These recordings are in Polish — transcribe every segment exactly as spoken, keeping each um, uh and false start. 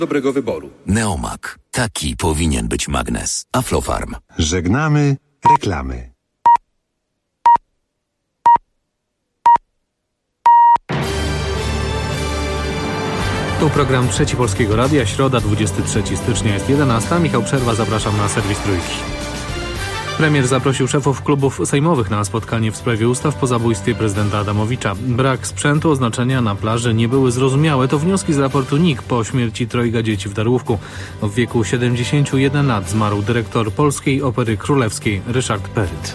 Dobrego wyboru. Neomak. Taki powinien być magnes. Aflofarm. Żegnamy reklamy. Tu program Trzeci Polskiego Radia, środa, dwudziestego trzeciego stycznia, jest jedenasta. Michał Przerwa, zapraszam na serwis Trójki. Premier zaprosił szefów klubów sejmowych na spotkanie w sprawie ustaw po zabójstwie prezydenta Adamowicza. Brak sprzętu, oznaczenia na plaży nie były zrozumiałe. To wnioski z raportu N I K po śmierci trojga dzieci w Darłówku. W wieku siedemdziesięciu jeden lat zmarł dyrektor Polskiej Opery Królewskiej Ryszard Peryt.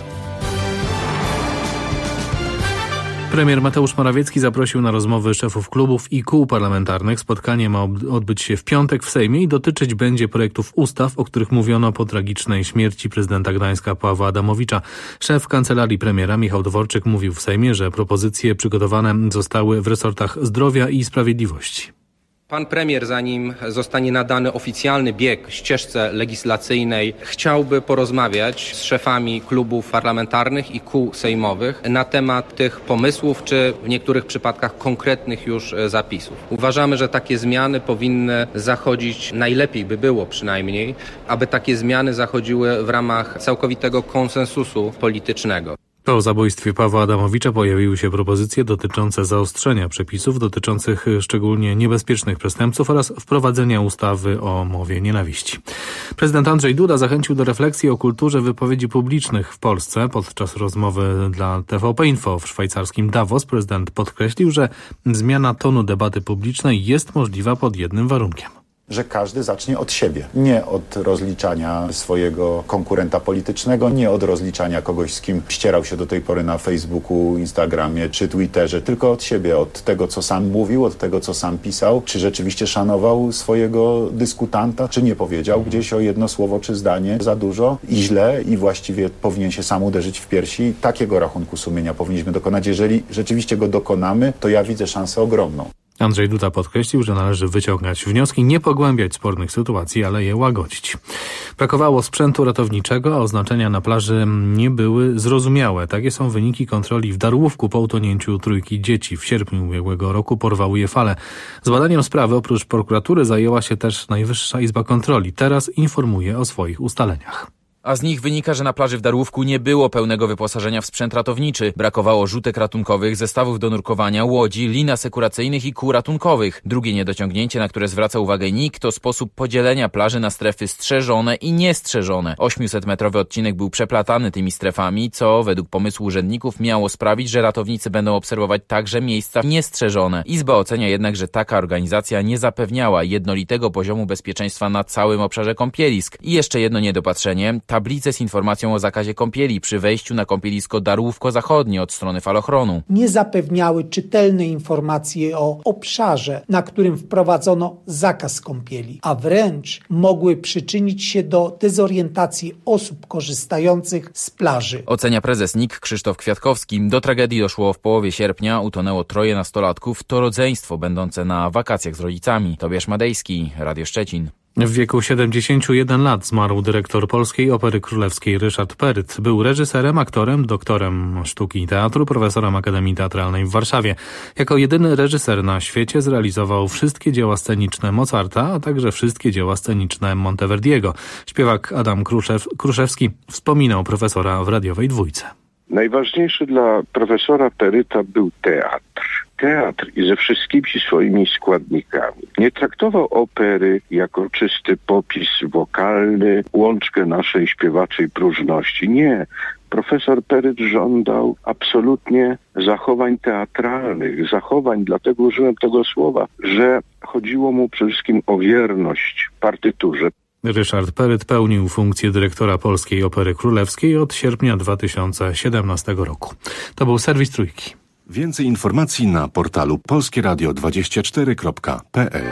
Premier Mateusz Morawiecki zaprosił na rozmowy szefów klubów i kół parlamentarnych. Spotkanie ma odbyć się w piątek w Sejmie i dotyczyć będzie projektów ustaw, o których mówiono po tragicznej śmierci prezydenta Gdańska Pawła Adamowicza. Szef kancelarii premiera Michał Dworczyk mówił w Sejmie, że propozycje przygotowane zostały w resortach zdrowia i sprawiedliwości. Pan premier, zanim zostanie nadany oficjalny bieg ścieżce legislacyjnej, chciałby porozmawiać z szefami klubów parlamentarnych i kół sejmowych na temat tych pomysłów, czy w niektórych przypadkach konkretnych już zapisów. Uważamy, że takie zmiany powinny zachodzić, najlepiej by było przynajmniej, aby takie zmiany zachodziły w ramach całkowitego konsensusu politycznego. Po zabójstwie Pawła Adamowicza pojawiły się propozycje dotyczące zaostrzenia przepisów dotyczących szczególnie niebezpiecznych przestępców oraz wprowadzenia ustawy o mowie nienawiści. Prezydent Andrzej Duda zachęcił do refleksji o kulturze wypowiedzi publicznych w Polsce. Podczas rozmowy dla T V P Info w szwajcarskim Davos prezydent podkreślił, że zmiana tonu debaty publicznej jest możliwa pod jednym warunkiem. Że każdy zacznie od siebie, nie od rozliczania swojego konkurenta politycznego, nie od rozliczania kogoś, z kim ścierał się do tej pory na Facebooku, Instagramie czy Twitterze, tylko od siebie, od tego, co sam mówił, od tego, co sam pisał, czy rzeczywiście szanował swojego dyskutanta, czy nie powiedział gdzieś o jedno słowo czy zdanie za dużo i źle i właściwie powinien się sam uderzyć w piersi. Takiego rachunku sumienia powinniśmy dokonać. Jeżeli rzeczywiście go dokonamy, to ja widzę szansę ogromną. Andrzej Duda podkreślił, że należy wyciągać wnioski, nie pogłębiać spornych sytuacji, ale je łagodzić. Brakowało sprzętu ratowniczego, a oznaczenia na plaży nie były zrozumiałe. Takie są wyniki kontroli w Darłówku po utonięciu trójki dzieci. W sierpniu ubiegłego roku porwały je fale. Z badaniem sprawy oprócz prokuratury zajęła się też Najwyższa Izba Kontroli. Teraz informuje o swoich ustaleniach. A z nich wynika, że na plaży w Darłówku nie było pełnego wyposażenia w sprzęt ratowniczy. Brakowało rzutek ratunkowych, zestawów do nurkowania, łodzi, lin asekuracyjnych i kół ratunkowych. Drugie niedociągnięcie, na które zwraca uwagę N I K, to sposób podzielenia plaży na strefy strzeżone i niestrzeżone. osiemsetmetrowy odcinek był przeplatany tymi strefami, co według pomysłu urzędników miało sprawić, że ratownicy będą obserwować także miejsca niestrzeżone. Izba ocenia jednak, że taka organizacja nie zapewniała jednolitego poziomu bezpieczeństwa na całym obszarze kąpielisk. I jeszcze jedno niedopatrzenie. Tablice z informacją o zakazie kąpieli przy wejściu na kąpielisko Darłówko Zachodnie od strony falochronu. Nie zapewniały czytelnej informacji o obszarze, na którym wprowadzono zakaz kąpieli, a wręcz mogły przyczynić się do dezorientacji osób korzystających z plaży. Ocenia prezes N I K Krzysztof Kwiatkowski. Do tragedii doszło w połowie sierpnia. Utonęło troje nastolatków. To rodzeństwo będące na wakacjach z rodzicami. Tobiasz Madejski, Radio Szczecin. W wieku siedemdziesięciu jeden lat zmarł dyrektor Polskiej Opery Królewskiej Ryszard Peryt. Był reżyserem, aktorem, doktorem sztuki i teatru, profesorem Akademii Teatralnej w Warszawie. Jako jedyny reżyser na świecie zrealizował wszystkie dzieła sceniczne Mozarta, a także wszystkie dzieła sceniczne Monteverdiego. Śpiewak Adam Kruszew, Kruszewski wspominał profesora w radiowej dwójce. Najważniejszy dla profesora Peryta był teatr. Teatr i ze wszystkimi swoimi składnikami. Nie traktował opery jako czysty popis wokalny, łączkę naszej śpiewaczej próżności. Nie. Profesor Peryt żądał absolutnie zachowań teatralnych, zachowań, dlatego użyłem tego słowa, że chodziło mu przede wszystkim o wierność partyturze. Ryszard Peryt pełnił funkcję dyrektora Polskiej Opery Królewskiej od sierpnia dwa tysiące siedemnastego roku. To był serwis Trójki. Więcej informacji na portalu polskie radio dwadzieścia cztery kropka p l.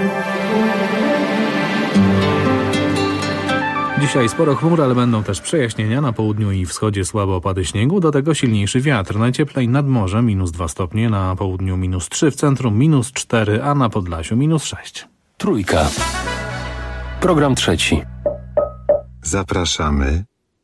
Dzisiaj sporo chmur, ale będą też przejaśnienia. Na południu i wschodzie słabe opady śniegu, do tego silniejszy wiatr. Najcieplej nad morzem minus dwa stopnie, na południu minus trzy, w centrum minus cztery, a na Podlasiu minus sześć. Trójka. Program trzeci. Zapraszamy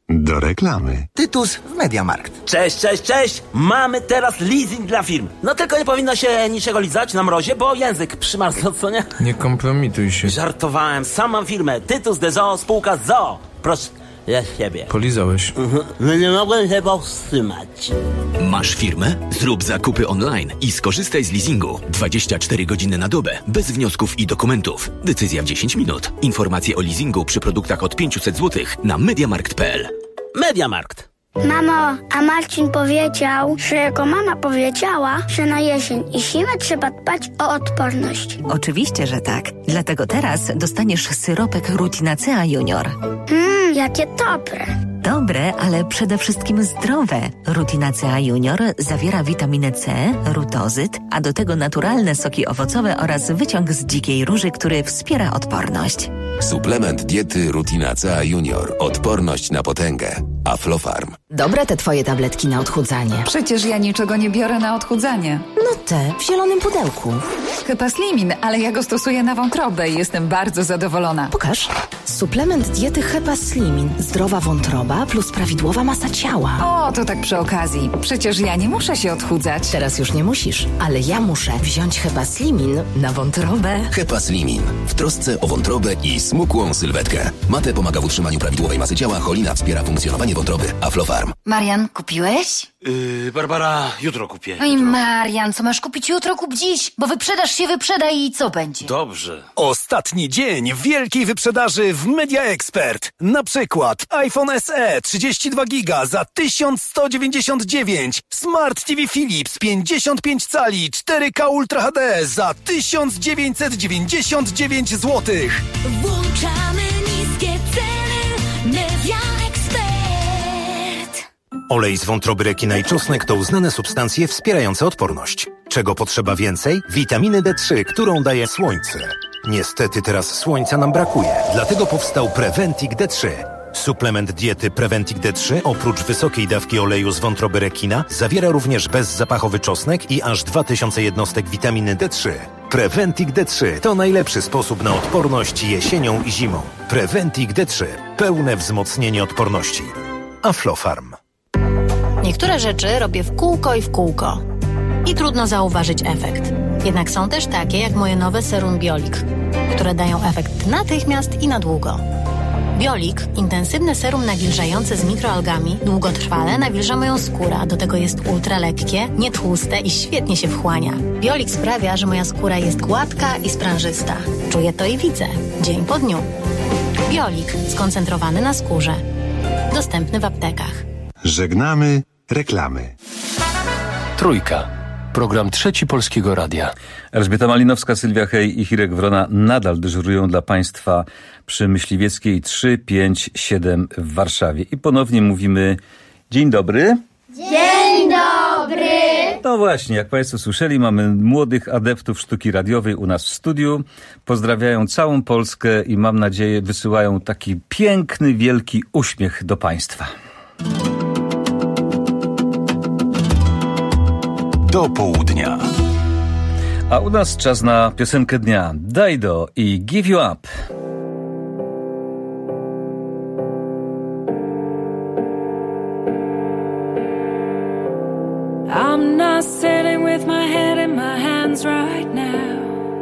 Do reklamy. Tytus w Mediamarkt. Cześć, cześć, cześć! Mamy teraz leasing dla firm. No tylko nie powinno się niczego lizać na mrozie, bo język przymarzł, co nie? Nie kompromituj się. Żartowałem, sam mam firmę. Tytus de Zoo, spółka z Zoo. Proszę, ja siebie. Polizałeś. Mhm. No nie mogłem się powstrzymać. Masz firmę? Zrób zakupy online i skorzystaj z leasingu. dwadzieścia cztery godziny na dobę, bez wniosków i dokumentów. Decyzja w dziesięć minut. Informacje o leasingu przy produktach od pięćset złotych na mediamarkt kropka p l. Mediamarkt. Mamo, a Marcin powiedział, że jego mama powiedziała, że na jesień i zimę trzeba dbać o odporność. Oczywiście, że tak. Dlatego teraz dostaniesz syropek Rutinacea Junior. Mmm, jakie dobre. Dobre, ale przede wszystkim zdrowe. Rutinacea Junior zawiera witaminę C, rutozyt, a do tego naturalne soki owocowe oraz wyciąg z dzikiej róży, który wspiera odporność. Suplement diety Rutinacea Junior. Odporność na potęgę. Aflofarm. Dobre te twoje tabletki na odchudzanie. Przecież ja niczego nie biorę na odchudzanie. No te, w zielonym pudełku. Hepaslimin, ale ja go stosuję na wątrobę i jestem bardzo zadowolona. Pokaż. Suplement diety Hepaslimin. Zdrowa wątroba plus prawidłowa masa ciała. O, to tak przy okazji. Przecież ja nie muszę się odchudzać. Teraz już nie musisz, ale ja muszę wziąć Hepaslimin na wątrobę. Hepaslimin. W trosce o wątrobę i smukłą sylwetkę. Mate pomaga w utrzymaniu prawidłowej masy ciała, cholina wspiera funkcjonowanie wątroby. Aflofarm. Marian, kupiłeś? Yy, Barbara, jutro kupię. Oj, Marian, co masz kupić jutro, kup dziś, bo wyprzedaż się wyprzeda i co będzie? Dobrze. Ostatni dzień wielkiej wyprzedaży w Media Expert. Na przykład iPhone S E trzydzieści dwa giga za tysiąc sto dziewięćdziesiąt dziewięć, Smart T V Philips pięćdziesiąt pięć cali cztery K Ultra H D za tysiąc dziewięćset dziewięćdziesiąt dziewięć złotych. Włączamy niskie ceny Media Expert. Olej z wątroby rekina i czosnek to uznane substancje wspierające odporność. Czego potrzeba więcej? Witaminy D trzy, którą daje słońce. Niestety teraz słońca nam brakuje, dlatego powstał Preventic D trzy. Suplement diety Preventic D trzy oprócz wysokiej dawki oleju z wątroby rekina zawiera również bezzapachowy czosnek i aż dwa tysiące jednostek witaminy D trzy. Preventic D trzy to najlepszy sposób na odporność jesienią i zimą. Preventic D trzy. Pełne wzmocnienie odporności. Aflofarm. Niektóre rzeczy robię w kółko i w kółko. I trudno zauważyć efekt. Jednak są też takie jak moje nowe serum Biolik, które dają efekt natychmiast i na długo. Biolik, intensywne serum nawilżające z mikroalgami, długotrwale nawilża moją skórę, a do tego jest ultra lekkie, nietłuste i świetnie się wchłania. Biolik sprawia, że moja skóra jest gładka i sprężysta. Czuję to i widzę, dzień po dniu. Biolik, skoncentrowany na skórze. Dostępny w aptekach. Żegnamy reklamy. Trójka. Program Trzeci Polskiego Radia. Elżbieta Malinowska, Sylwia Hej i Hirek Wrona nadal dyżurują dla Państwa przy Myśliwieckiej trzy pięć siedem w Warszawie. I ponownie mówimy dzień dobry. Dzień dobry. No właśnie, jak Państwo słyszeli, mamy młodych adeptów sztuki radiowej u nas w studiu. Pozdrawiają całą Polskę i mam nadzieję wysyłają taki piękny, wielki uśmiech do Państwa. Do południa. A u nas czas na piosenkę dnia. Dido i Give You Up. I'm not sitting with my head in my hands right now.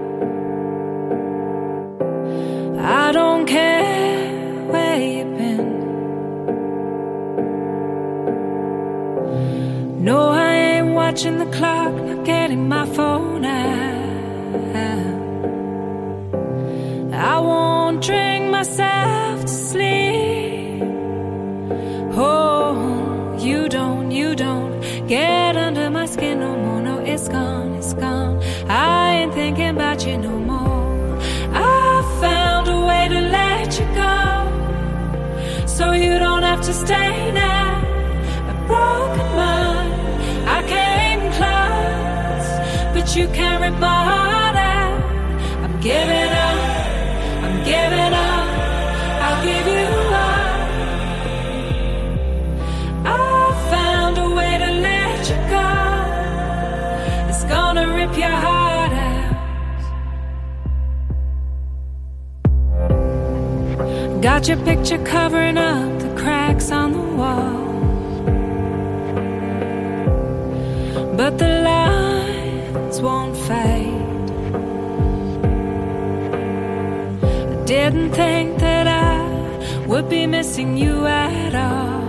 I don't care where you've been. No, I ain't watching the clock, not getting my phone out. I won't drink myself to sleep. Oh, you don't, you don't get under my skin no more. No, it's gone, it's gone. I ain't thinking about you no more. I found a way to let you go, so you don't have to stay now. A broken mind, I came close, but you can't rip my heart out. I'm giving up, I'm giving up, I'll give you up. I found a way to let you go, it's gonna rip your heart out. Got your picture covering up the cracks on the wall, but the lines won't fade. I didn't think that I would be missing you at all.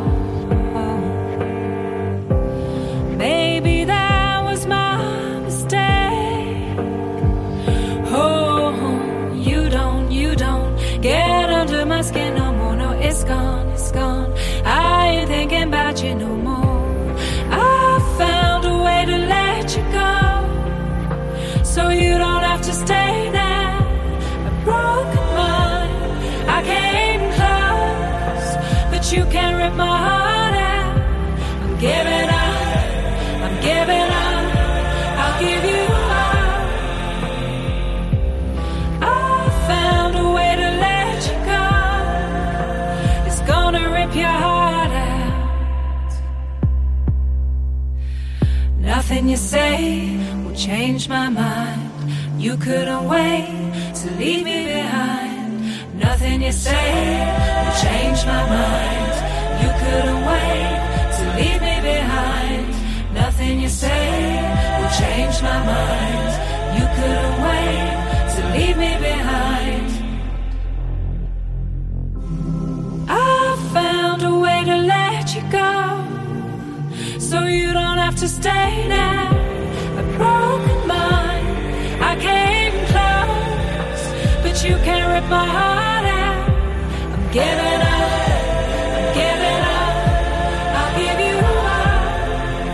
Maybe that was my mistake. Oh, you don't, you don't get under my skin no more. No, it's gone, it's gone. I ain't thinking about you no more. I found a way to let you go, so you don't have to stay there. A broken mind, I came close, but you can't rip my heart out. I'm giving up, I'm giving up, I'll give you up. I found a way to let you go, it's gonna rip your heart out. Nothing you say will change my mind. You couldn't wait to leave me behind. Nothing you say will change my mind. You couldn't wait to leave me behind. Nothing you say will change my mind. You couldn't wait to leave me behind. I found a way to let you go, so you don't have to stay there. A broken mind, I came close, but you can't rip my heart out. I'm giving up, I'm giving up, I'll give you up.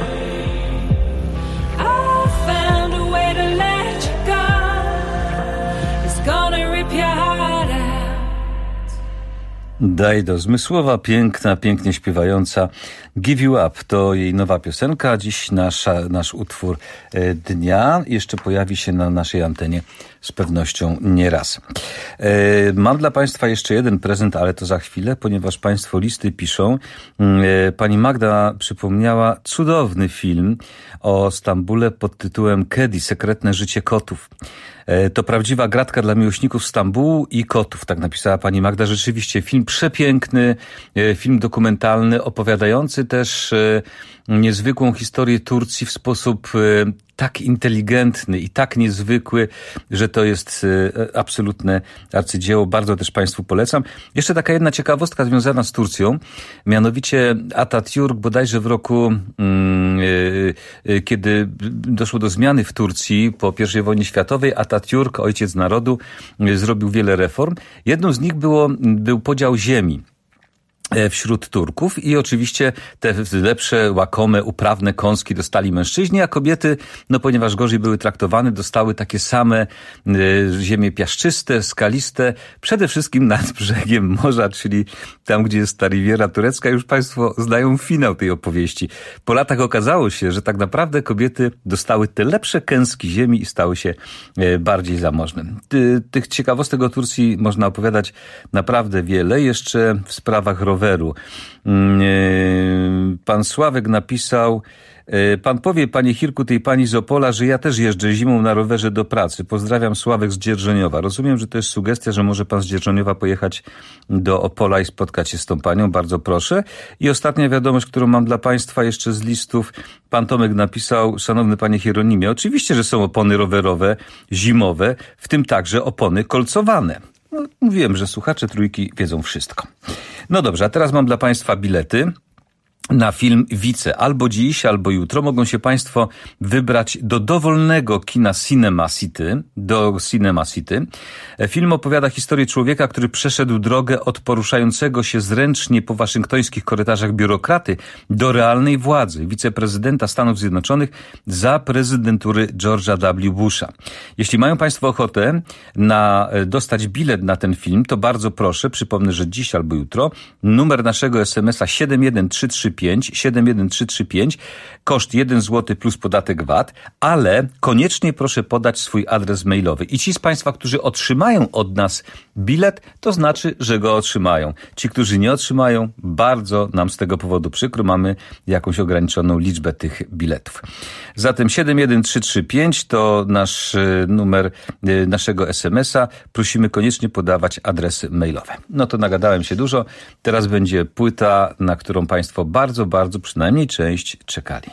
I found a way to let you go, it's gonna rip your heart out. Daj do zmysłowa, piękna, pięknie śpiewająca Give You Up to jej nowa piosenka. Dziś nasza, nasz utwór dnia jeszcze pojawi się na naszej antenie z pewnością nie raz. Mam dla Państwa jeszcze jeden prezent, ale to za chwilę, ponieważ Państwo listy piszą. Pani Magda przypomniała cudowny film o Stambule pod tytułem Kedi, sekretne życie kotów. To prawdziwa gratka dla miłośników Stambułu i kotów, tak napisała pani Magda. Rzeczywiście film przepiękny, film dokumentalny, opowiadający też niezwykłą historię Turcji w sposób tak inteligentny i tak niezwykły, że to jest absolutne arcydzieło. Bardzo też Państwu polecam. Jeszcze taka jedna ciekawostka związana z Turcją. Mianowicie Atatürk bodajże w roku, kiedy doszło do zmiany w Turcji po pierwszej wojnie światowej, Atatürk, ojciec narodu, zrobił wiele reform. Jedną z nich było, był podział ziemi wśród Turków i oczywiście te lepsze, łakome, uprawne kąski dostali mężczyźni, a kobiety, no ponieważ gorzej były traktowane, dostały takie same y, ziemie piaszczyste, skaliste, przede wszystkim nad brzegiem morza, czyli tam, gdzie jest ta Riviera turecka. Już Państwo znają finał tej opowieści. Po latach okazało się, że tak naprawdę kobiety dostały te lepsze kęski ziemi i stały się y, bardziej zamożne. Ty, tych ciekawostek o Turcji można opowiadać naprawdę wiele. Jeszcze w sprawach roweru. Pan Sławek napisał: pan powie, panie Hirku, tej pani z Opola, że ja też jeżdżę zimą na rowerze do pracy. Pozdrawiam, Sławek z Dzierżoniowa. Rozumiem, że to jest sugestia, że może pan z Dzierżoniowa pojechać do Opola i spotkać się z tą panią. Bardzo proszę. I ostatnia wiadomość, którą mam dla państwa jeszcze z listów. Pan Tomek napisał: szanowny panie Hieronimie, oczywiście, że są opony rowerowe, zimowe, w tym także opony kolcowane. No, mówiłem, że słuchacze Trójki wiedzą wszystko. No dobrze, a teraz mam dla państwa bilety na film Wice. Albo dziś, albo jutro mogą się państwo wybrać do dowolnego kina Cinema City, do Cinema City. Film opowiada historię człowieka, który przeszedł drogę od poruszającego się zręcznie po waszyngtońskich korytarzach biurokraty do realnej władzy, wiceprezydenta Stanów Zjednoczonych za prezydentury George'a W. Busha. Jeśli mają państwo ochotę na dostać bilet na ten film, to bardzo proszę, przypomnę, że dziś albo jutro, numer naszego es em es a siedem jeden trzy trzy trzy pięć, siedem jeden trzy trzy pięć, koszt jeden złoty plus podatek V A T, ale koniecznie proszę podać swój adres mailowy. I ci z Państwa, którzy otrzymają od nas bilet, to znaczy, że go otrzymają. Ci, którzy nie otrzymają, bardzo nam z tego powodu przykro, mamy jakąś ograniczoną liczbę tych biletów. Zatem siedem jeden trzy trzy pięć to nasz numer naszego es em es a. Prosimy koniecznie podawać adresy mailowe. No to nagadałem się dużo. Teraz będzie płyta, na którą Państwo bardzo, bardzo, przynajmniej część czekali.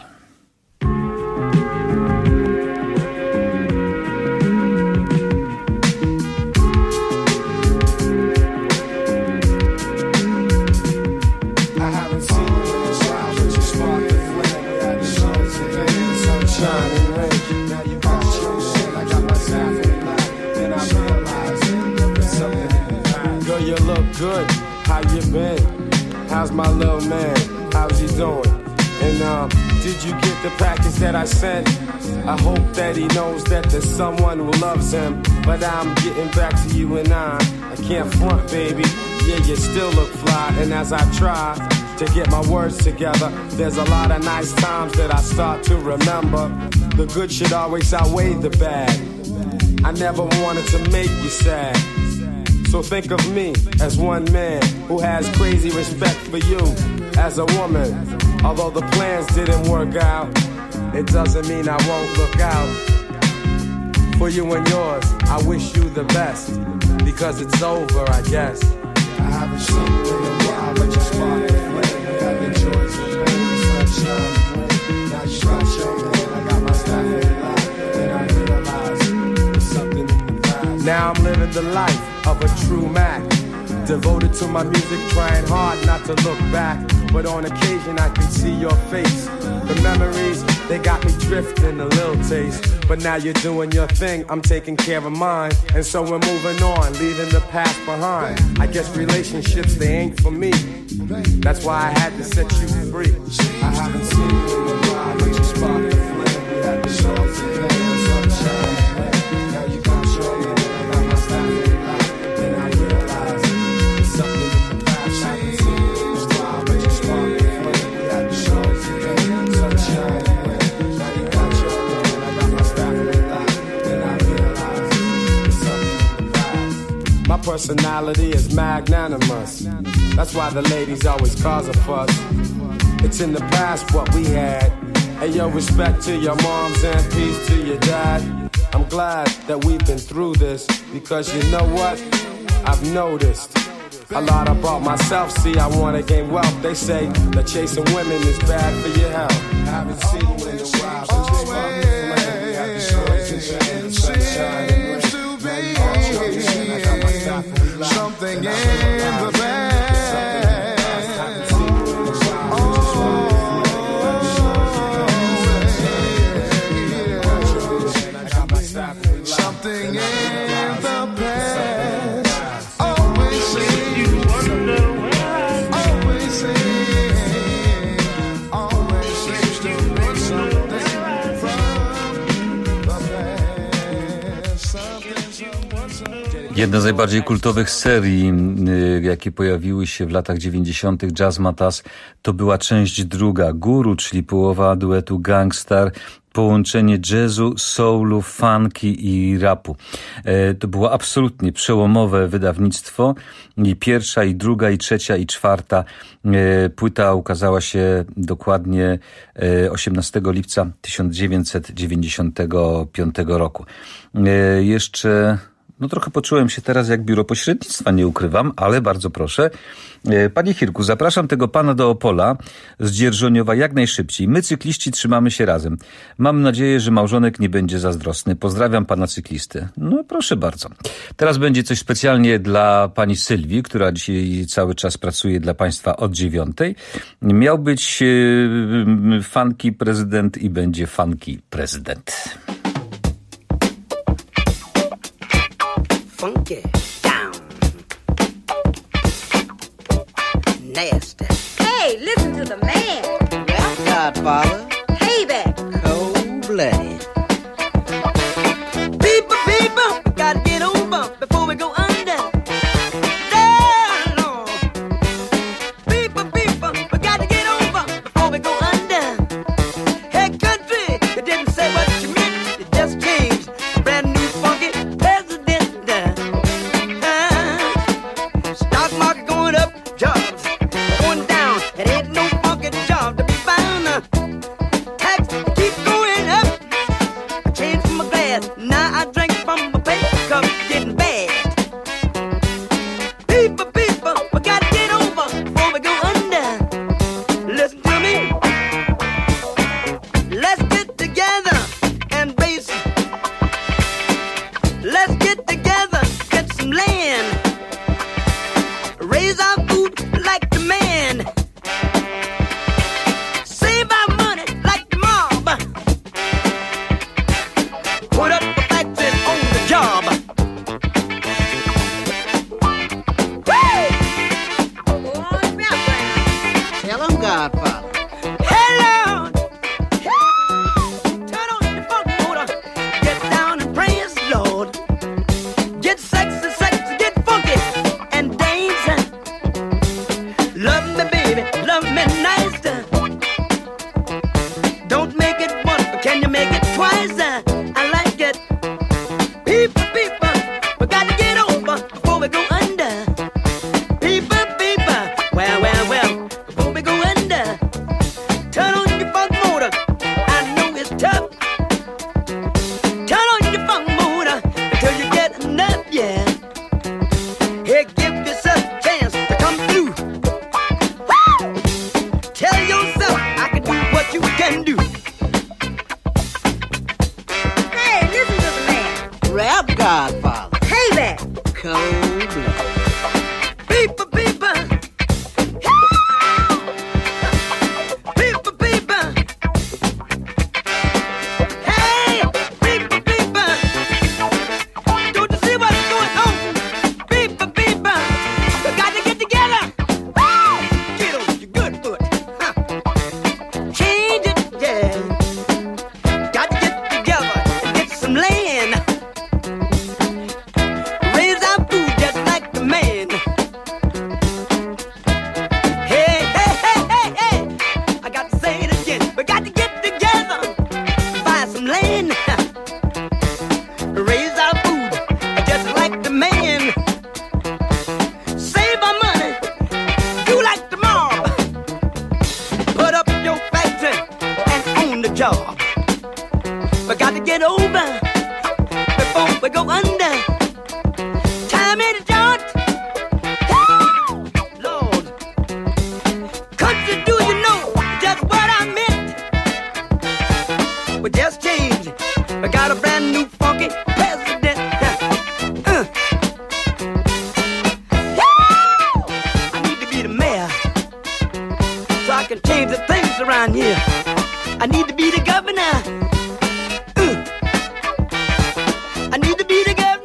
Good, how you been? How's my little man? How's he doing? And um, did you get the package that I sent? I hope that he knows that there's someone who loves him. But I'm getting back to you and I, I can't front, baby. Yeah, you still look fly. And as I try to get my words together, there's a lot of nice times that I start to remember. The good shit always outweigh the bad. I never wanted to make you sad. So think of me as one man who has crazy respect for you as a woman. Although the plans didn't work out, it doesn't mean I won't look out for you and yours. I wish you the best, because it's over, I guess. I haven't seen you in a while, but you spark the flame. You got the joys of baby sunshine. Now you got your man, I got my stuff in line. Then I realize there's something in the past. Now I'm living the life of a true Mac, devoted to my music, trying hard not to look back. But on occasion I can see your face. The memories, they got me drifting a little taste. But now you're doing your thing, I'm taking care of mine. And so we're moving on, leaving the past behind. I guess relationships, they ain't for me. That's why I had to set you free. I haven't seen you in a while, but you sparked the flame. We had the shows and sunshine. Now you got your man, I got my style in life. My personality is magnanimous. That's why the ladies always cause a fuss. It's in the past what we had. Hey yo, respect to your moms and peace to your dad. I'm glad that we've been through this, because you know what? I've noticed a lot about myself. See, I wanna gain wealth. They say that chasing women is bad for your health. Haven't seen you in a while. Always seems to be something in the past. Something in the past. Always seems, always seems, always seems to be something from the past. Something. Jedna z najbardziej kultowych serii, jakie pojawiły się w latach dziewięćdziesiątych, Jazz Matas, to była część druga, Guru, czyli połowa duetu Gangstar, połączenie jazzu, soulu, funky i rapu. To było absolutnie przełomowe wydawnictwo. I pierwsza, i druga, i trzecia, i czwarta płyta ukazała się dokładnie osiemnastego lipca tysiąc dziewięćset dziewięćdziesiątego piątego roku. Jeszcze... No trochę poczułem się teraz jak biuro pośrednictwa, nie ukrywam, ale bardzo proszę. Panie Hirku, zapraszam tego pana do Opola z Dzierżoniowa jak najszybciej. My cykliści trzymamy się razem. Mam nadzieję, że małżonek nie będzie zazdrosny. Pozdrawiam pana cyklisty. No proszę bardzo. Teraz będzie coś specjalnie dla pani Sylwii, która dzisiaj cały czas pracuje dla państwa od dziewiątej. Miał być yy, funky prezydent i będzie funky prezydent. Funky down, nasty. Hey, listen to the man. Rap Godfather. Payback. Cold-blooded. People, people, we gotta get over before we go under. Down, Lord. People, people, we gotta get over People, people. People, people. Hey, people, people. Don't you see what's going on? People, people. You got to get together. Woo! Get on your good foot. Huh. Change it, yeah. Got to get together and get some land. Raise our food just like the man. Hey, hey, hey, hey, hey. I got to say it again. We got to get together, buy some land. Raise our food just like the man. Save our money, do like the mob. Put up your factory and own the job. We got to get over before we go under. Time in the joint. Lord, country, do you know just what I meant? We just changed. We got a brand new funky president. Uh. I need to be the mayor so I can change the things around here. I need to be the governor. Uh. I need to be the governor.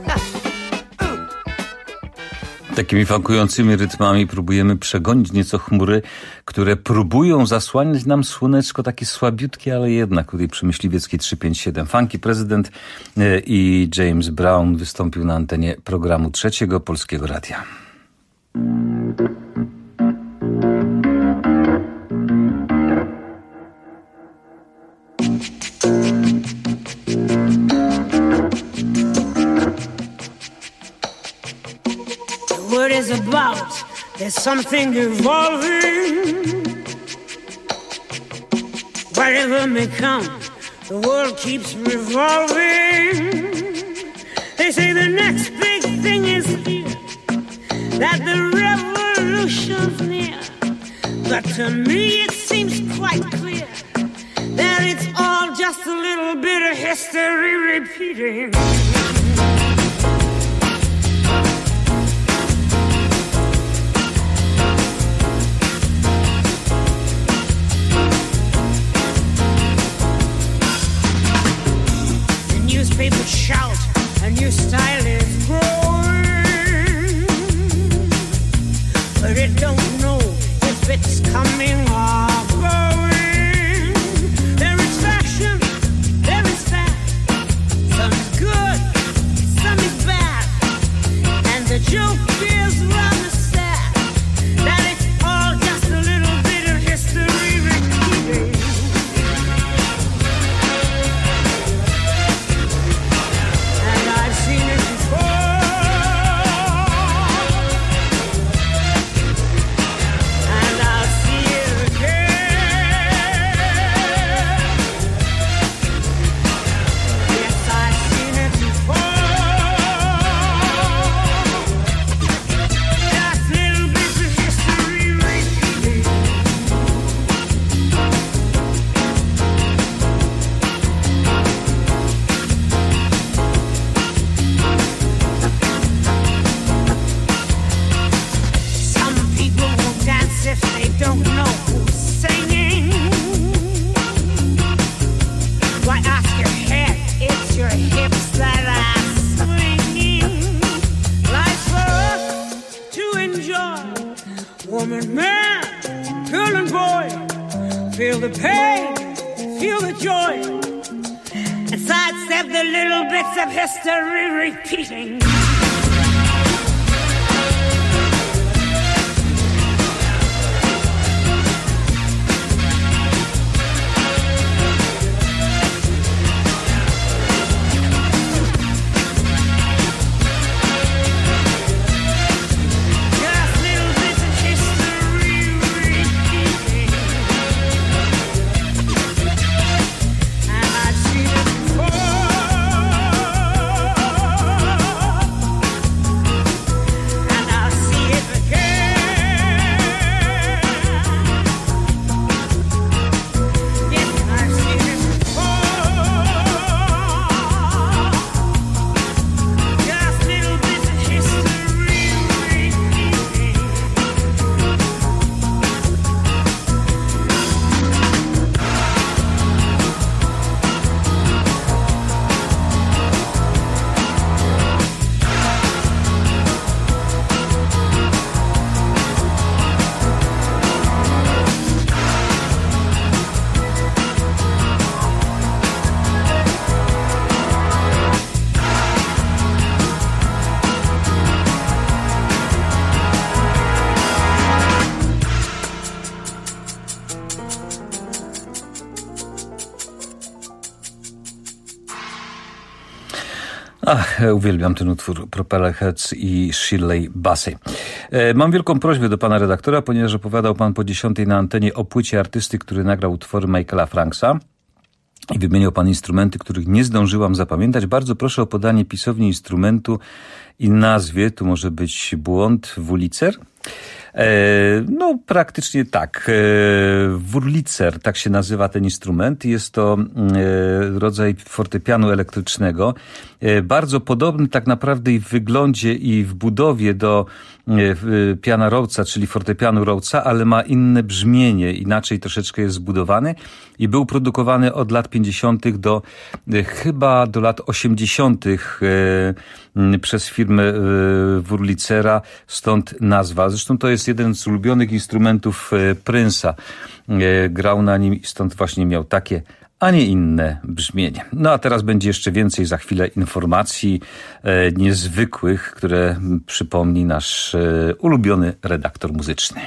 Takimi funkującymi rytmami próbujemy przegonić nieco chmury, które próbują zasłaniać nam słoneczko, takie słabiutkie, ale jednak. Tutaj przy Myśliwieckiej trzy pięć siedem. Funky Prezydent i James Brown wystąpił na antenie programu Trzeciego Polskiego Radia. What is about? There's something evolving. Whatever may come, the world keeps revolving. They say the next big thing is here, that the revolution's near. But to me it seems quite clear that it's all just a little bit of history repeating. People shout, a new style is growing, but it don't know if it's coming or going. There is fashion, there is fat, some is good, some is bad, and the joke is rather sad, that it's all just a little bit of history repeating. Woman, man, girl and boy, feel the pain, feel the joy, and sidestep the little bits of history repeating. Ach, uwielbiam ten utwór Propeller Heads i Shirley Bassey. E, mam wielką prośbę do pana redaktora, ponieważ opowiadał pan po dziesiątej na antenie o płycie artysty, który nagrał utwory Michaela Franksa i wymieniał pan instrumenty, których nie zdążyłam zapamiętać. Bardzo proszę o podanie pisowni instrumentu i nazwie. Tu może być błąd, Wurlitzer. No, praktycznie tak. Wurlitzer, tak się nazywa ten instrument. Jest to rodzaj fortepianu elektrycznego. Bardzo podobny tak naprawdę i w wyglądzie, i w budowie do piana Rhodesa, czyli fortepianu Rhodesa, ale ma inne brzmienie, inaczej troszeczkę jest zbudowany i był produkowany od lat pięćdziesiątych do chyba do lat osiemdziesiątych przez firmę Wurlitzera, stąd nazwa. Zresztą to jest jeden z ulubionych instrumentów Prince'a. Grał na nim i stąd właśnie miał takie, a nie inne brzmienie. No a teraz będzie jeszcze więcej za chwilę informacji e, niezwykłych, które przypomni nasz e, ulubiony redaktor muzyczny.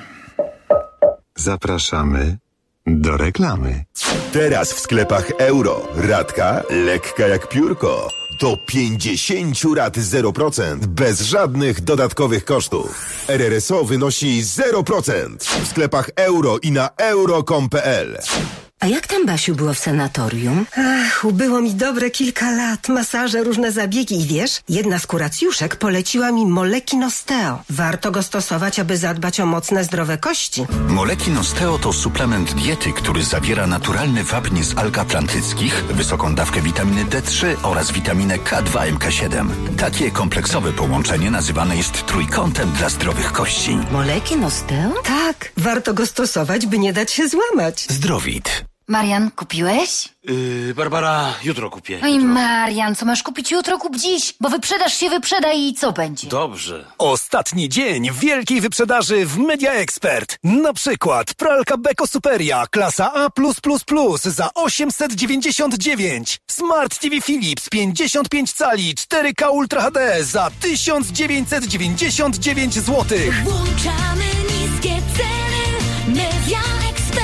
Zapraszamy do reklamy. Teraz w sklepach Euro. Ratka lekka jak piórko. Do pięćdziesiąt rat zero procent bez żadnych dodatkowych kosztów. R R S O wynosi zero procent w sklepach Euro i na euro kropka com kropka p l. A jak tam, Basiu, było w sanatorium? Ach, ubyło mi dobre kilka lat. Masaże, różne zabiegi i wiesz, jedna z kuracjuszek poleciła mi Molekin Osteo. Warto go stosować, aby zadbać o mocne, zdrowe kości. Molekin Osteo to suplement diety, który zawiera naturalny wapń z alg atlantyckich, wysoką dawkę witaminy D trzy oraz witaminę K dwa M K siedem. Takie kompleksowe połączenie nazywane jest trójkątem dla zdrowych kości. Molekin Osteo? Tak, warto go stosować, by nie dać się złamać. Zdrowit. Marian, kupiłeś? Yy, Barbara, jutro kupię. Oj, Marian, co masz kupić jutro, kup dziś, bo wyprzedaż się wyprzeda i co będzie? Dobrze. Ostatni dzień wielkiej wyprzedaży w Media Expert. Na przykład pralka Beko Superia, klasa A plus plus plus za osiemset dziewięćdziesiąt dziewięć. Smart T V Philips pięćdziesiąt pięć cali cztery K Ultra H D za tysiąc dziewięćset dziewięćdziesiąt dziewięć złotych. Włączamy niskie ceny. Media Expert.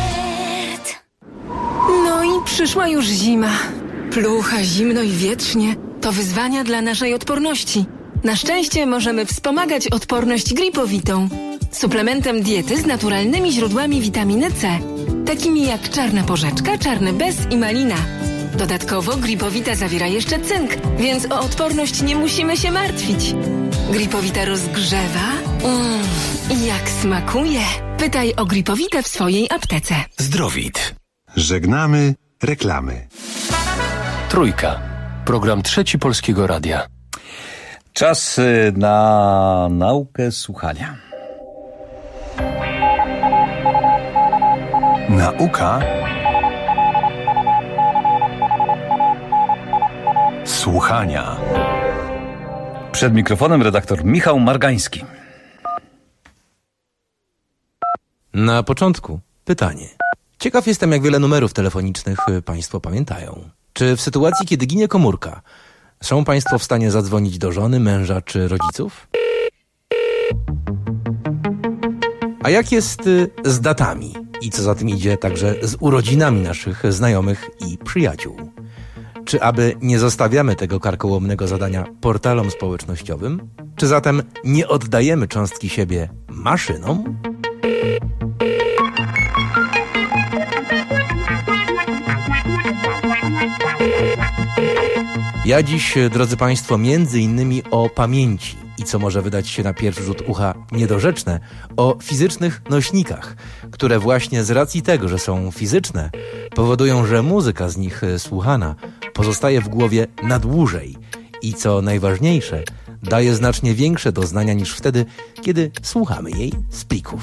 No i przyszła już zima. Plucha, zimno i wietrznie to wyzwania dla naszej odporności. Na szczęście możemy wspomagać odporność gripowitą. Suplementem diety z naturalnymi źródłami witaminy C, takimi jak czarna porzeczka, czarny bez i malina. Dodatkowo gripowita zawiera jeszcze cynk, więc o odporność nie musimy się martwić. Gripowita rozgrzewa. Mmm, jak smakuje. Pytaj o gripowitę w swojej aptece. Zdrowit. Żegnamy reklamy. Trójka. Program Trzeci Polskiego Radia. Czas na naukę słuchania. Nauka słuchania. Przed mikrofonem redaktor Michał Margański. Na początku pytanie. Ciekaw jestem, jak wiele numerów telefonicznych Państwo pamiętają. Czy w sytuacji, kiedy ginie komórka, są Państwo w stanie zadzwonić do żony, męża czy rodziców? A jak jest z datami i co za tym idzie także z urodzinami naszych znajomych i przyjaciół? Czy aby nie zostawiamy tego karkołomnego zadania portalom społecznościowym? Czy zatem nie oddajemy cząstki siebie maszynom? Ja dziś, drodzy Państwo, między innymi o pamięci i co może wydać się na pierwszy rzut ucha niedorzeczne, o fizycznych nośnikach, które właśnie z racji tego, że są fizyczne, powodują, że muzyka z nich słuchana pozostaje w głowie na dłużej i co najważniejsze, daje znacznie większe doznania niż wtedy, kiedy słuchamy jej z plików.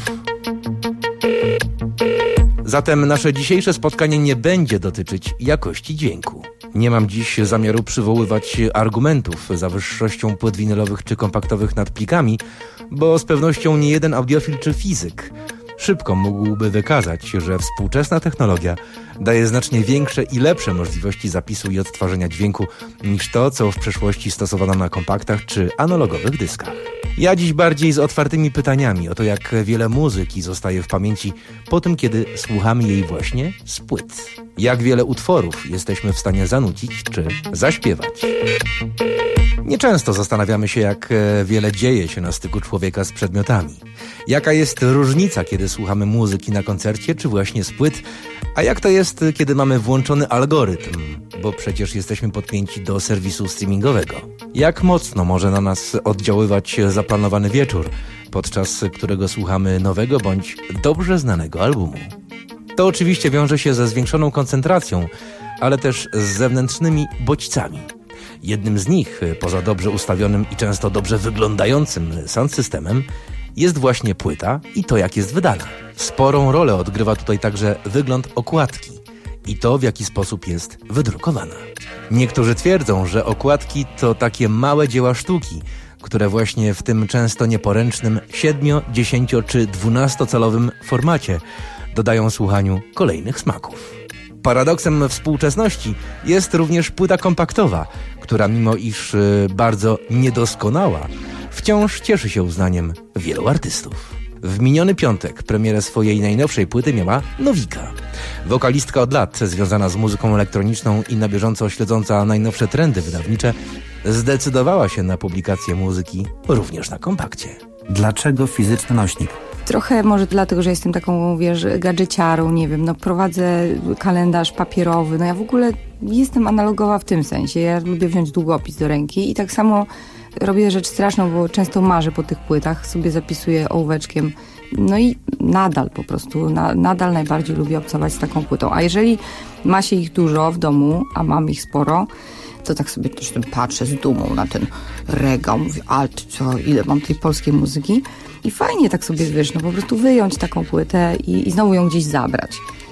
Zatem nasze dzisiejsze spotkanie nie będzie dotyczyć jakości dźwięku. Nie mam dziś zamiaru przywoływać argumentów za wyższością płyt winylowych czy kompaktowych nad plikami, bo z pewnością nie jeden audiofil czy fizyk szybko mógłby wykazać, że współczesna technologia daje znacznie większe i lepsze możliwości zapisu i odtwarzania dźwięku niż to, co w przeszłości stosowano na kompaktach czy analogowych dyskach. Ja dziś bardziej z otwartymi pytaniami o to, jak wiele muzyki zostaje w pamięci po tym, kiedy słuchamy jej właśnie z płyt. Jak wiele utworów jesteśmy w stanie zanucić czy zaśpiewać. Nieczęsto zastanawiamy się, jak wiele dzieje się na styku człowieka z przedmiotami. Jaka jest różnica, kiedy słuchamy muzyki na koncercie, czy właśnie z płyt, a jak to jest, kiedy mamy włączony algorytm, bo przecież jesteśmy podpięci do serwisu streamingowego. Jak mocno może na nas oddziaływać zaplanowany wieczór, podczas którego słuchamy nowego bądź dobrze znanego albumu. To oczywiście wiąże się ze zwiększoną koncentracją, ale też z zewnętrznymi bodźcami. Jednym z nich, poza dobrze ustawionym i często dobrze wyglądającym sound systemem, jest właśnie płyta i to, jak jest wydana. Sporą rolę odgrywa tutaj także wygląd okładki i to, w jaki sposób jest wydrukowana. Niektórzy twierdzą, że okładki to takie małe dzieła sztuki, które właśnie w tym często nieporęcznym siedmiu, dziesięciu czy dwunastocalowym formacie dodają słuchaniu kolejnych smaków. Paradoksem współczesności jest również płyta kompaktowa, która mimo iż y, bardzo niedoskonała, wciąż cieszy się uznaniem wielu artystów. W miniony piątek premierę swojej najnowszej płyty miała Nowika. Wokalistka od lat związana z muzyką elektroniczną i na bieżąco śledząca najnowsze trendy wydawnicze zdecydowała się na publikację muzyki również na kompakcie. Dlaczego fizyczny nośnik? Trochę może dlatego, że jestem taką, wiesz, gadżeciarą, nie wiem, no prowadzę kalendarz papierowy, no ja w ogóle jestem analogowa w tym sensie, ja lubię wziąć długopis do ręki i tak samo robię rzecz straszną, bo często marzę po tych płytach, sobie zapisuję ołóweczkiem, no i nadal po prostu, na, nadal najbardziej lubię obcować z taką płytą, a jeżeli ma się ich dużo w domu, a mam ich sporo, to tak sobie też patrzę z dumą na ten regał, mówię, ale co, ile mam tej polskiej muzyki i fajnie tak sobie, wiesz, no po prostu wyjąć taką płytę i, i znowu ją gdzieś zabrać.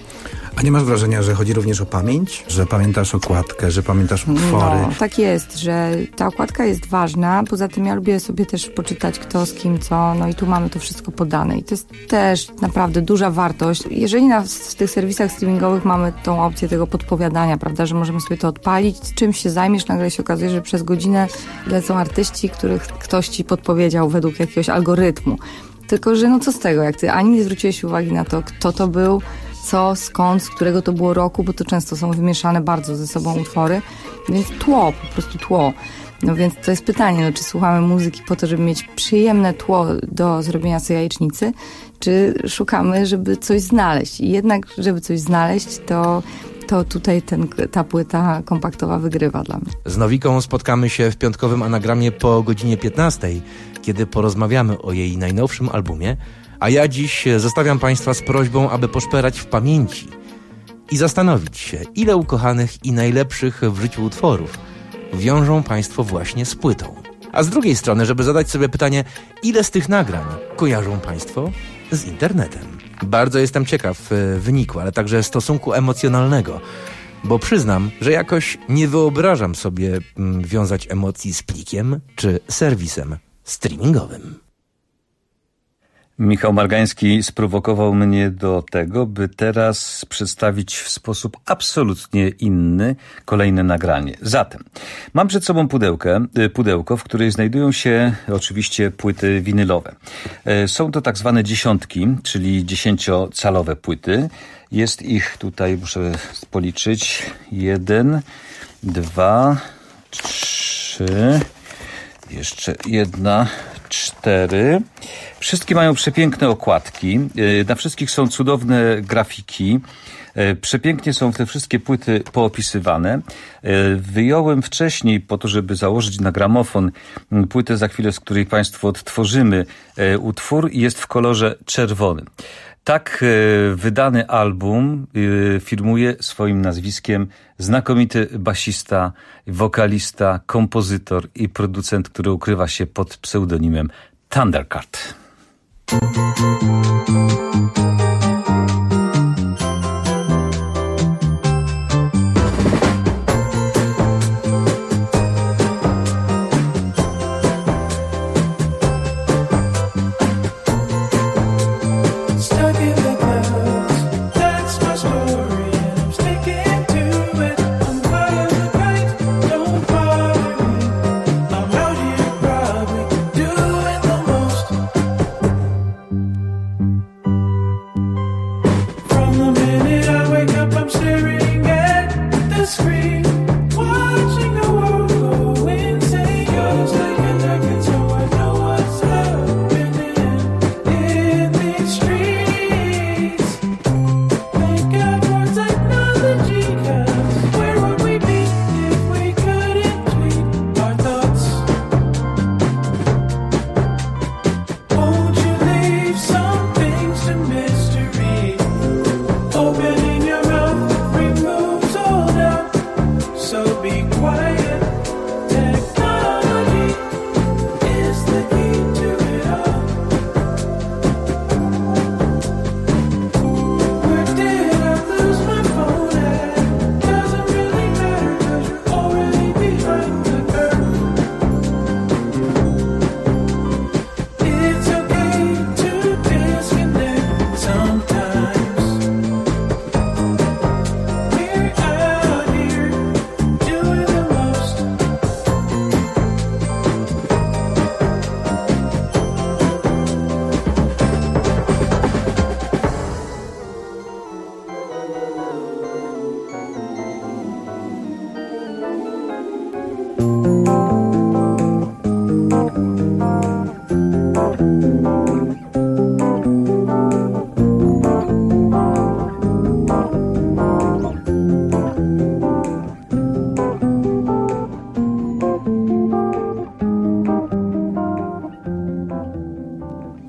A nie masz wrażenia, że chodzi również o pamięć? Że pamiętasz okładkę, że pamiętasz utwory? No, tak jest, że ta okładka jest ważna. Poza tym ja lubię sobie też poczytać kto z kim co, no i tu mamy to wszystko podane. I to jest też naprawdę duża wartość. Jeżeli na w tych serwisach streamingowych mamy tą opcję tego podpowiadania, prawda, że możemy sobie to odpalić, czymś się zajmiesz, nagle się okazuje, że przez godzinę lecą artyści, których ktoś ci podpowiedział według jakiegoś algorytmu. Tylko, że no co z tego, jak ty ani nie zwróciłeś uwagi na to, kto to był, co, skąd, z którego to było roku, bo to często są wymieszane bardzo ze sobą utwory, więc tło, po prostu tło. No więc to jest pytanie, no, czy słuchamy muzyki po to, żeby mieć przyjemne tło do zrobienia sobie jajecznicy, czy szukamy, żeby coś znaleźć. I jednak, żeby coś znaleźć, to to tutaj ten, ta płyta kompaktowa wygrywa dla mnie. Z Nowiką spotkamy się w piątkowym anagramie po godzinie piętnastej, kiedy porozmawiamy o jej najnowszym albumie, a ja dziś zostawiam Państwa z prośbą, aby poszperać w pamięci i zastanowić się, ile ukochanych i najlepszych w życiu utworów wiążą Państwo właśnie z płytą. A z drugiej strony, żeby zadać sobie pytanie, ile z tych nagrań kojarzą Państwo z internetem. Bardzo jestem ciekaw wyniku, ale także stosunku emocjonalnego, bo przyznam, że jakoś nie wyobrażam sobie wiązać emocji z plikiem czy serwisem streamingowym. Michał Margański sprowokował mnie do tego, by teraz przedstawić w sposób absolutnie inny kolejne nagranie. Zatem, mam przed sobą pudełkę, pudełko, w której znajdują się oczywiście płyty winylowe. Są to tak zwane dziesiątki, czyli dziesięciocalowe płyty. Jest ich tutaj, muszę policzyć, jeden, dwa, trzy, jeszcze jedna, cztery. Wszystkie mają przepiękne okładki. Na wszystkich są cudowne grafiki. Przepięknie są te wszystkie płyty poopisywane. Wyjąłem wcześniej po to, żeby założyć na gramofon płytę za chwilę, z której Państwu odtworzymy utwór i jest w kolorze czerwonym. Tak wydany album firmuje swoim nazwiskiem znakomity basista, wokalista, kompozytor i producent, który ukrywa się pod pseudonimem Thundercat. Stuck in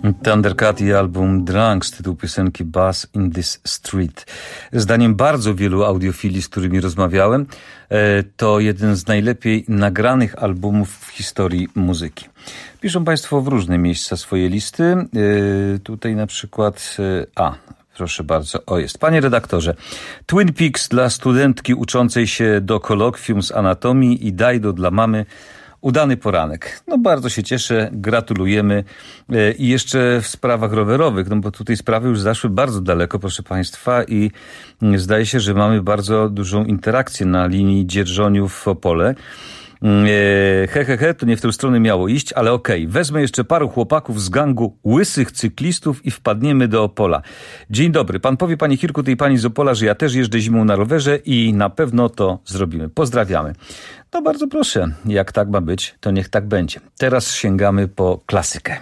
Thundercat i album Drunk z tytułu piosenki Buzz in this Street. Zdaniem bardzo wielu audiofili, z którymi rozmawiałem, to jeden z najlepiej nagranych albumów w historii muzyki. Piszą Państwo w różne miejsca swoje listy. Tutaj na przykład... A, proszę bardzo, o jest. Panie redaktorze, Twin Peaks dla studentki uczącej się do kolokwium z anatomii i Dajdo dla mamy. Udany poranek. No bardzo się cieszę, gratulujemy. I jeszcze w sprawach rowerowych, no bo tutaj sprawy już zaszły bardzo daleko, proszę Państwa, i zdaje się, że mamy bardzo dużą interakcję na linii Dzierżoniów-Opole. He, he, he, to nie w tę stronę miało iść, ale okej. Okay. Wezmę jeszcze paru chłopaków z gangu łysych cyklistów i wpadniemy do Opola. Dzień dobry. Pan powie, panie Kirku, tej pani z Opola, że ja też jeżdżę zimą na rowerze i na pewno to zrobimy. Pozdrawiamy. No bardzo proszę. Jak tak ma być, to niech tak będzie. Teraz sięgamy po klasykę.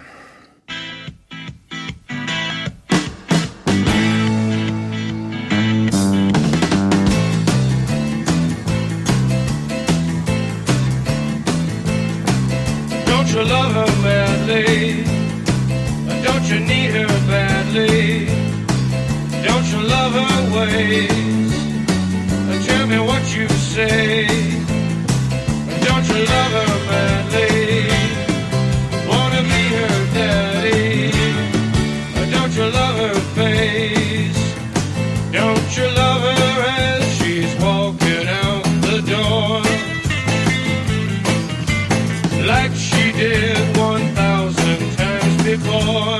Don't you love her badly? Don't you need her badly? Don't you love her ways? Tell me what you say. Don't you love her badly? Wanna be her daddy? Don't you love her face? Don't you love her as she's walking out the door? Like she did one thousand times before.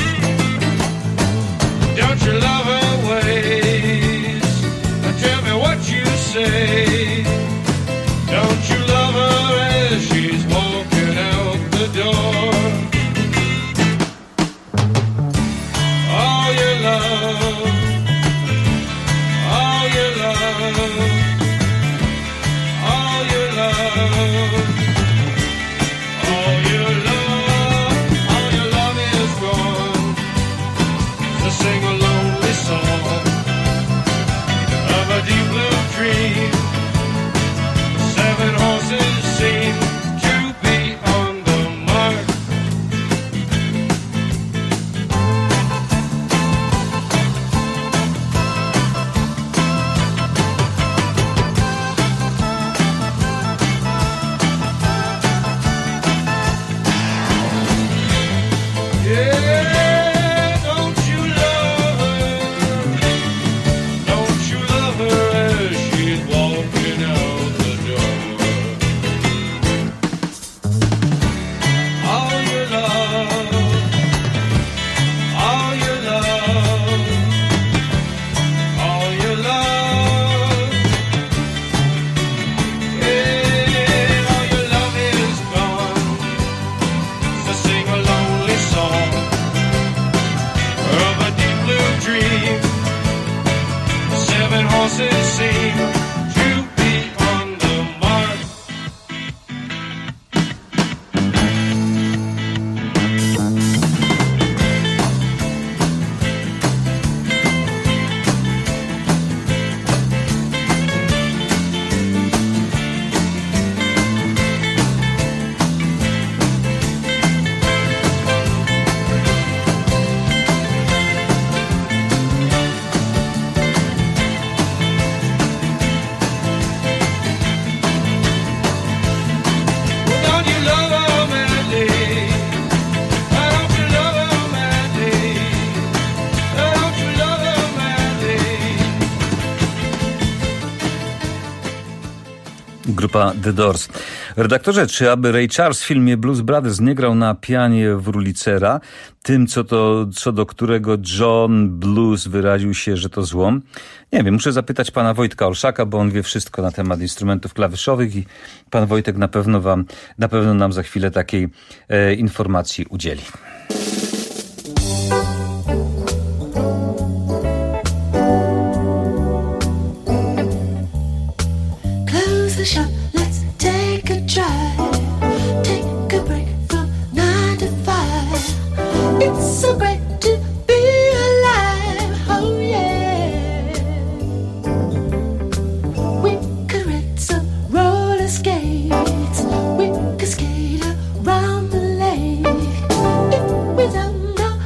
Don't you love her ways? Tell me what you say. Don't you love her as she's walking out the door? All your love, all your love, all your love. All your love, all your love is gone. To sing a lonely song of a deep blue dream. Seven horses seem to be on the mark. Yeah, don't you love her? Don't you love her as she's walking out the door? All your love, all your love, all your love. Yeah, all your love is gone. So sing a lonely song of a deep blue dream. Seven horses seem to be on the mark. Don't you love her madly? Don't you love her madly? Don't you love her madly? Grupa The Doors. Redaktorze, czy aby Ray Charles w filmie Blues Brothers nie grał na pianie Wurlitzera, tym, co, to, co do którego John Blues wyraził się, że to złom? Nie wiem, muszę zapytać pana Wojtka Olszaka, bo on wie wszystko na temat instrumentów klawiszowych i pan Wojtek na pewno wam, na pewno nam za chwilę takiej e, informacji udzieli. Close the shop, let's take a drive. Take a break from nine to five. It's so great to be alive, oh yeah. We could rent some roller skates. We could skate around the lake. If we don't know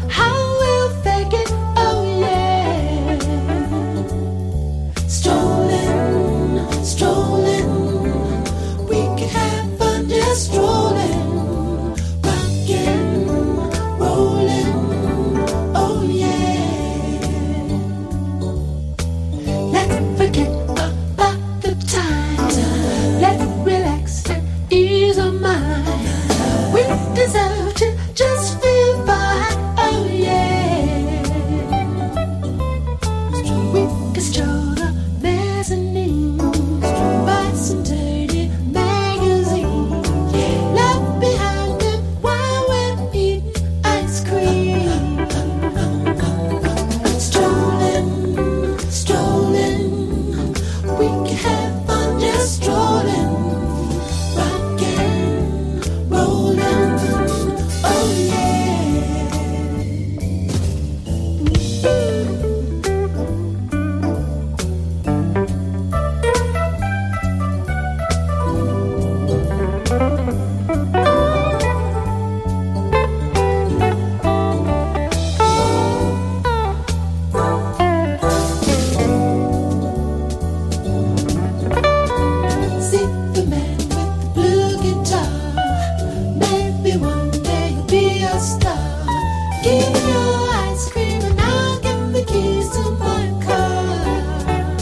Give you ice cream and I'll give the keys to my car.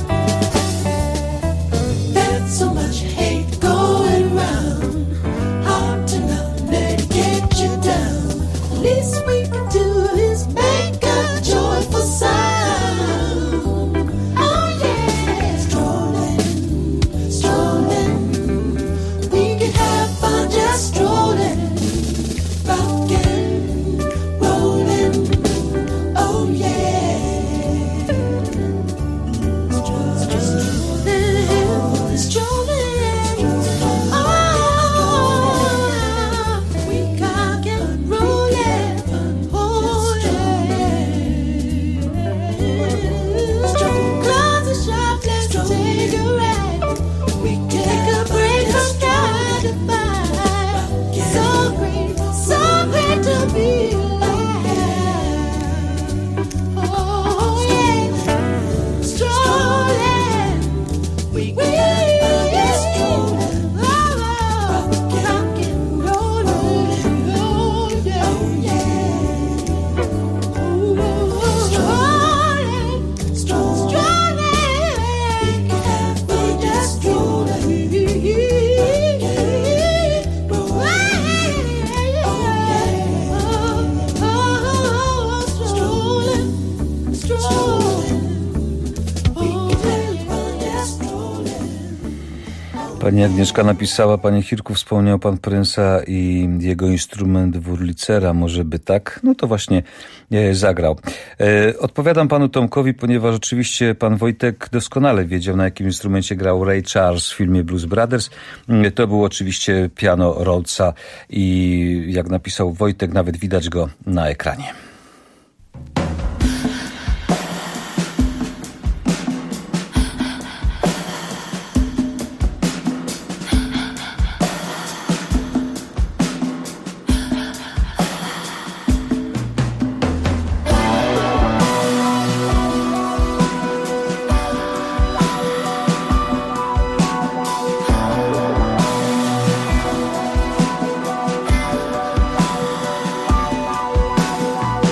There's so much hate going round, hard to know to get you down. The least we can do is make a joyful sound. Oh yeah, strolling, strolling. We can have fun just strolling, rocking, rolling. Oh yeah, strolling, strolling. Oh, we can get rolling. Oh yeah, stroll, close the shop, let's take a ride. We can take a break from nine to five. So great, so great to be alive. Oh yeah, strolling. We can get strolling. Oh, rockin', rollin', oh yeah. Strolling, strolling, strolling. We can have fun just strolling. Pani Agnieszka napisała, panie Hirku, wspomniał pan Prince'a i jego instrument Wurlitzera, może by tak? No to właśnie e, zagrał. E, odpowiadam panu Tomkowi, ponieważ oczywiście pan Wojtek doskonale wiedział, na jakim instrumencie grał Ray Charles w filmie Blues Brothers. E, to było oczywiście piano Rhodesa i jak napisał Wojtek, nawet widać go na ekranie. Oh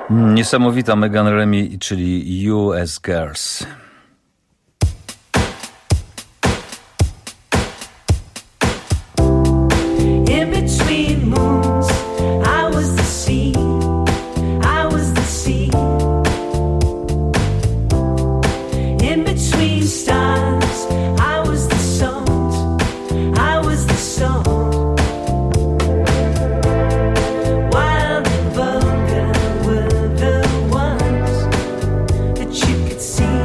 Niesamowita Megan Remy, czyli U S Girls. In between moons, I was the sea, I was the sea. In between stars, I was the salt, I was the salt. Wild and vulgar were the ones that you could see.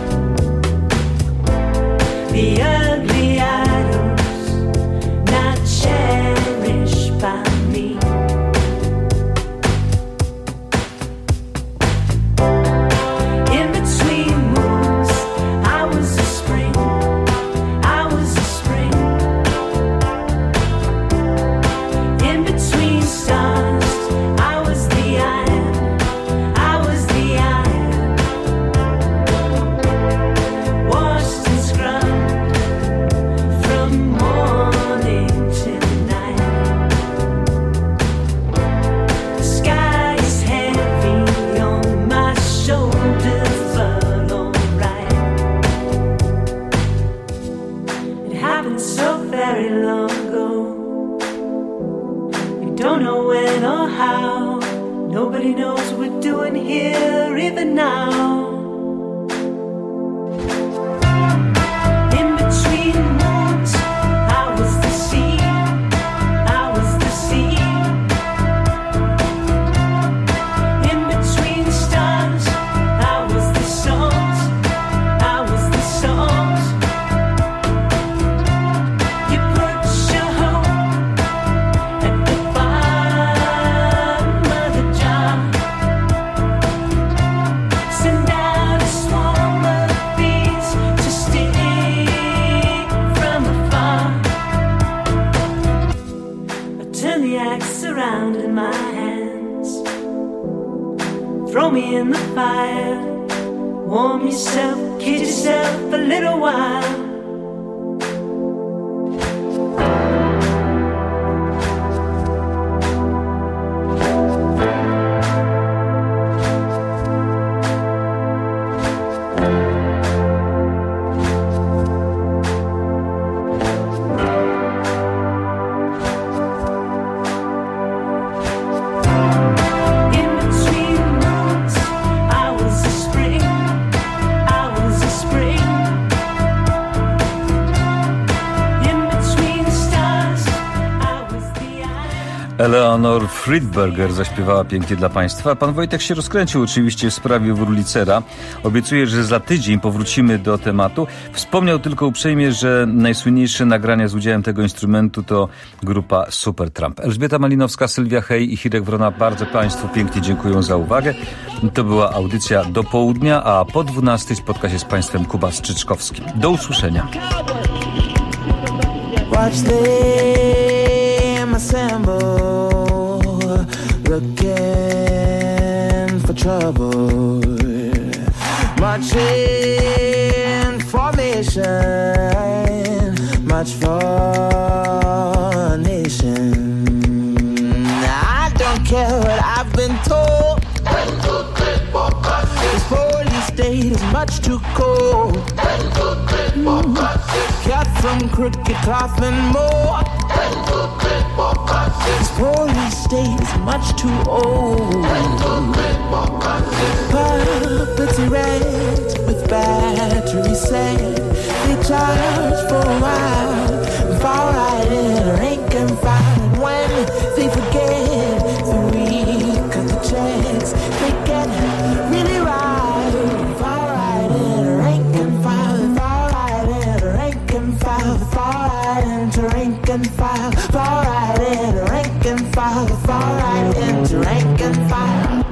The ugly idols not cherished by me. In between moons, I was a spring, I was a spring. In between stars, I was the iron, I was the iron. Washed and scrubbed from morning till night. The sky is heavy on my shoulders, but alright. It happened so very long ago. We don't know when or how. Nobody knows what we're doing here even now. In between moons, I was the sea, I was the sea. In between stars, I was the salt, I was the salt. You put your hope at the bottom of the jar. Send out a swarm of bees to sting from afar. I turn the axe around in my hands. Throw me in the fire. Warm yourself, kid yourself a little while. In between moons, I was a spring, I was a spring. In between stars, I was the iron. Eleanor Friedberger zaśpiewała pięknie dla Państwa. Pan Wojtek się rozkręcił oczywiście w sprawie Wurlicera. Obiecuję, że za tydzień powrócimy do tematu. Wspomniał tylko uprzejmie, że najsłynniejsze nagrania z udziałem tego instrumentu to grupa Supertramp. Elżbieta Malinowska, Sylwia Hej i Hirek Wrona bardzo Państwu pięknie dziękuję za uwagę. To była audycja do południa, a po dwunastej spotka się z Państwem Kuba Strzyczkowski. Do usłyszenia. Watch them assemble, looking for trouble. March in formation, march for a nation. I don't care what I've been told. This police state is much too cold. Mm. Cut from crooked cloth and more. This police state is much too old. Puppets erect with battery set. They charge for a while, fall right in rank and file. And when they forget the week of the checks, they get really right. Fall right in rank and file. Fall right in rank and file. Fall right into rank and file. Fall right in rank and file. Fall right into rank and file.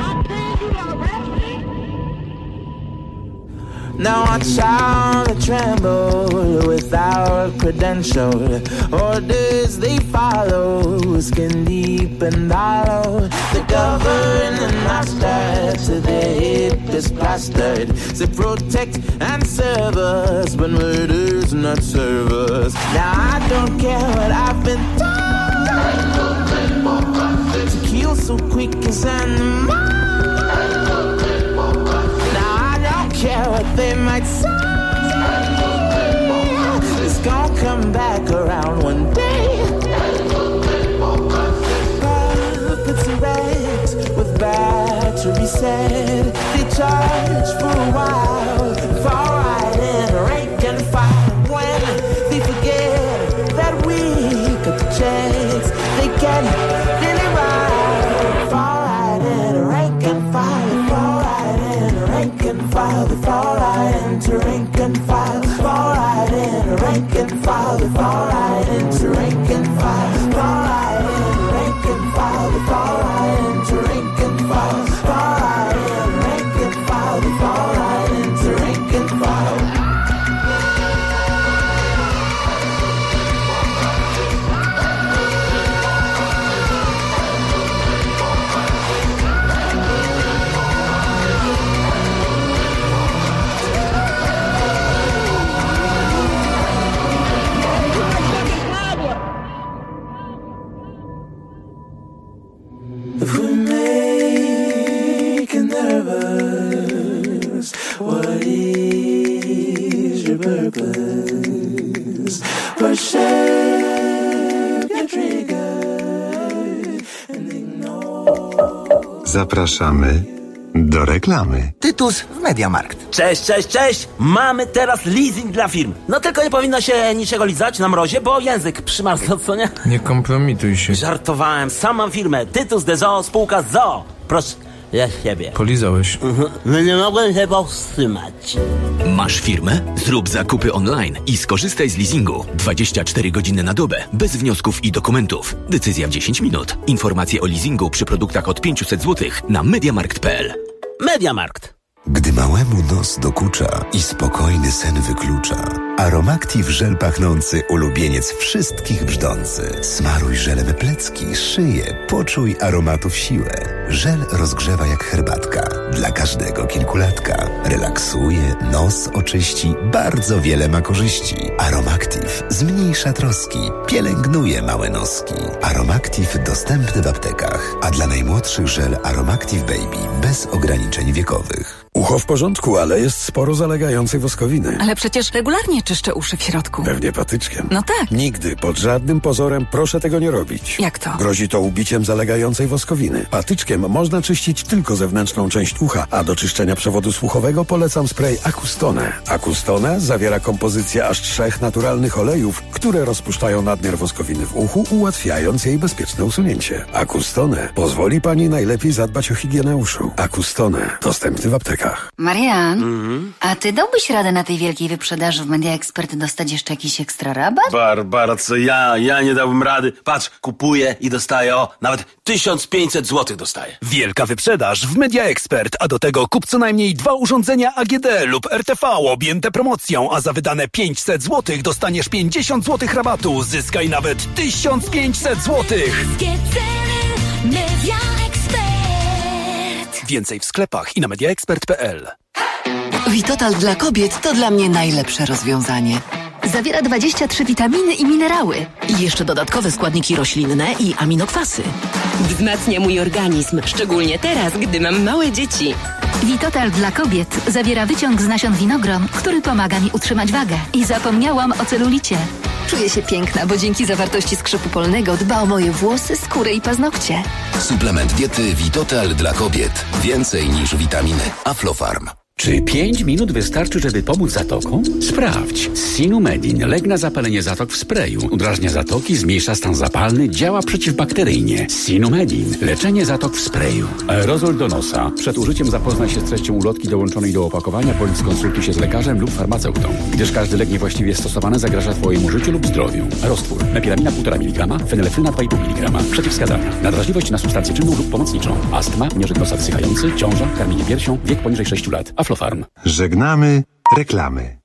Now watch how they tremble without credential. Orders they follow, skin deep and hollow. The governing master to their hip is plastered. They protect and serve us, but murder's not serve us. Now I don't care what I've been told. To kill so quick is animal. might say it's gonna come back around one day. Puppets and rags with battery said they charge for a while, fall right in rank and file. When they forget that we cut the checks, they get really right. Fall right in rank and file, fall right in rank and file, they fall right into rank and file, fall right in rank and file, they fall right into rank and file, fall right in rank and file, they fall right into rank and file, fall right in rank and file, they fall right into rank and file. If we make it nervous, what is your purpose? Push your trigger and ignore. Zapraszamy do reklamy. Tytus w Mediamarkt. Cześć, cześć, cześć! Mamy teraz leasing dla firm. No tylko nie powinno się niczego lizać na mrozie, bo język przymarzł, co nie? Nie kompromituj się. Żartowałem, sam mam firmę. Tytus de Zoo, spółka z Zoo. Proszę, ja siebie. Polizałeś. Mhm. No nie mogłem się powstrzymać. Masz firmę? Zrób zakupy online i skorzystaj z leasingu. dwadzieścia cztery godziny na dobę, bez wniosków i dokumentów. Decyzja w dziesięć minut. Informacje o leasingu przy produktach od pięćset złotych na mediamarkt kropka p l. Mediamarkt. Gdy małemu nos dokucza i spokojny sen wyklucza, Aromactive żel pachnący ulubieniec wszystkich brzdący. Smaruj żelem plecki, szyję, poczuj aromatów siłę. Żel rozgrzewa jak herbatka, dla każdego kilkulatka. Relaksuje, nos oczyści, bardzo wiele ma korzyści. Aromactive zmniejsza troski, pielęgnuje małe noski. Aromactive dostępny w aptekach, a dla najmłodszych żel Aromactive Baby bez ograniczeń wiekowych. Ucho w porządku, ale jest sporo zalegającej woskowiny. Ale przecież regularnie czyszczę uszy w środku. Pewnie patyczkiem. No tak. Nigdy, pod żadnym pozorem proszę tego nie robić. Jak to? Grozi to ubiciem zalegającej woskowiny. Patyczkiem można czyścić tylko zewnętrzną część ucha, a do czyszczenia przewodu słuchowego polecam spray Acustone. Acustone zawiera kompozycję aż trzech naturalnych olejów, które rozpuszczają nadmiar woskowiny w uchu, ułatwiając jej bezpieczne usunięcie. Acustone pozwoli pani najlepiej zadbać o higienę uszu. Acustone, dostępny w aptekach. Marian, Mhm. a ty dałbyś radę na tej wielkiej wyprzedaży w Media Expert dostać jeszcze jakiś ekstra rabat? Barbara, co ja? Ja nie dałbym rady. Patrz, kupuję i dostaję, o, nawet tysiąc pięćset złotych dostaję. Wielka wyprzedaż w Media Expert, a do tego kup co najmniej dwa urządzenia A G D lub R T V objęte promocją, a za wydane pięćset złotych dostaniesz pięćdziesiąt złotych rabatu. Zyskaj nawet tysiąc pięćset złotych. Media Expert. Więcej w sklepach i na mediaexpert kropka p l. Vitotal dla kobiet to dla mnie najlepsze rozwiązanie. Zawiera dwadzieścia trzy witaminy i minerały. I jeszcze dodatkowe składniki roślinne i aminokwasy. Wzmacnia mój organizm, szczególnie teraz, gdy mam małe dzieci. Vitotal dla kobiet zawiera wyciąg z nasion winogron, który pomaga mi utrzymać wagę. I zapomniałam o celulicie. Czuję się piękna, bo dzięki zawartości skrzypu polnego dba o moje włosy, skórę i paznokcie. Suplement diety Vitotal dla kobiet. Więcej niż witaminy. Aflofarm. Czy pięć minut wystarczy, żeby pomóc zatokom? Sprawdź. Sinumedin. Lek na zapalenie zatok w sprayu. Udrażnia zatoki, zmniejsza stan zapalny, działa przeciwbakteryjnie. Sinumedin. Leczenie zatok w sprayu. Aerozol do nosa. Przed użyciem zapoznaj się z treścią ulotki dołączonej do opakowania, bądź skonsultuj się z lekarzem lub farmaceutą, gdyż każdy lek niewłaściwie stosowany zagraża Twojemu życiu lub zdrowiu. Roztwór. Mepilamina półtora miligrama, fenylefryna dwa i pół miligrama. Przeciwwskazania. Nadwrażliwość na substancję czynną lub pomocniczą. Astma, nieżyk nosa wsychający, ciąża, karmienie piersią, wiek poniżej sześciu lat. Aflofarm. Żegnamy reklamy.